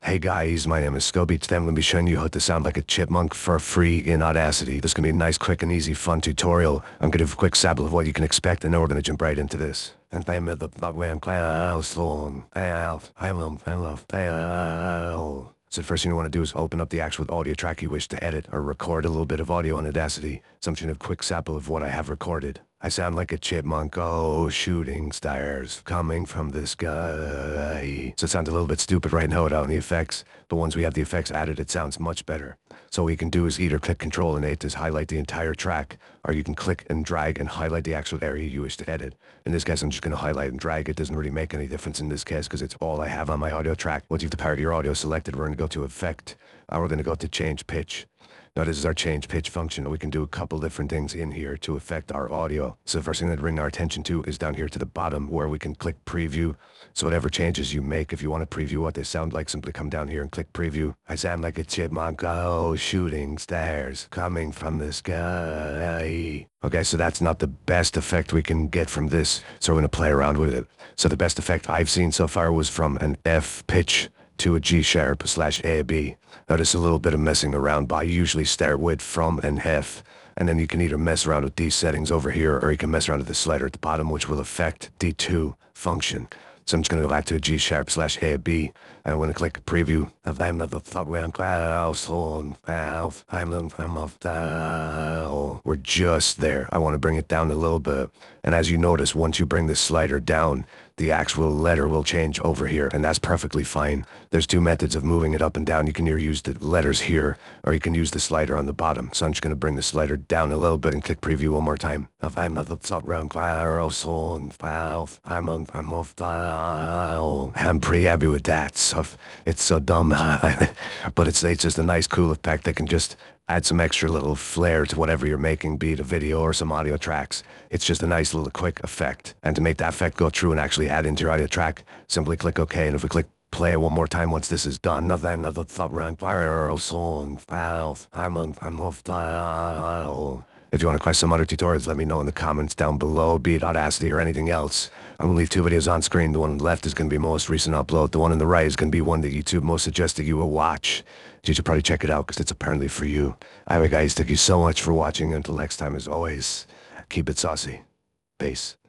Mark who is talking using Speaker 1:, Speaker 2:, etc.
Speaker 1: Hey guys, my name is Scobie. Today I'm going to be showing you how to sound like a chipmunk for free in Audacity. This is going to be a nice, quick and easy fun tutorial. I'm going to give a quick sample of what you can expect and then we're going to jump right into this. And I'm at the way I'm so the first thing you want to do is open up the actual audio track you wish to edit or record a little bit of audio on Audacity. So I'm showing a quick sample of what I have recorded. I sound like a chipmunk, oh, shooting stars coming from the sky. So it sounds a little bit stupid right now without any effects, but once we have the effects added, it sounds much better. So what you can do is either click Control and 8 to highlight the entire track, or you can click and drag and highlight the actual area you wish to edit. In this case, I'm just going to highlight and drag. It doesn't really make any difference in this case because it's all I have on my audio track. Once you have the part of your audio selected, we're going to go to Effect, and we're going to go to Change Pitch. Now this is our change pitch function. We can do a couple different things in here to affect our audio. So the first thing that bring our attention to is down here to the bottom where we can click preview. So whatever changes you make, if you want to preview what they sound like, simply come down here and click preview. I sound like a chipmunk, oh, shooting stars coming from the sky. Okay, so that's not the best effect we can get from this. So we're going to play around with it. So the best effect I've seen so far was from an F pitch to a G sharp / A B. Now there's a little bit of messing around, but I usually start with from and F, and then you can either mess around with these settings over here, or you can mess around with the slider at the bottom, which will affect D2 function. So I'm just going to go back to a G sharp / A B, and I'm going to click preview. We're just there. I want to bring it down a little bit. And as you notice, once you bring the slider down, the actual letter will change over here, and that's perfectly fine. There's two methods of moving it up and down. You can either use the letters here, or you can use the slider on the bottom. So I'm just going to bring the slider down a little bit and click preview one more time. I'm pretty happy with that stuff. It's so dumb, but it's just a nice, cool effect that can just add some extra little flair to whatever you're making, be it a video or some audio tracks. It's just a nice little quick effect. And to make that effect go through and actually add into your audio track, simply click OK. And if we click play it one more time once this is done, if you want to request some other tutorials, let me know in the comments down below, be it Audacity or anything else. I'm going to leave two videos on screen. The one on the left is going to be most recent upload. The one on the right is going to be one that YouTube most suggested you will watch. You should probably check it out because it's apparently for you. Anyway guys, thank you so much for watching. Until next time, as always, keep it saucy. Peace.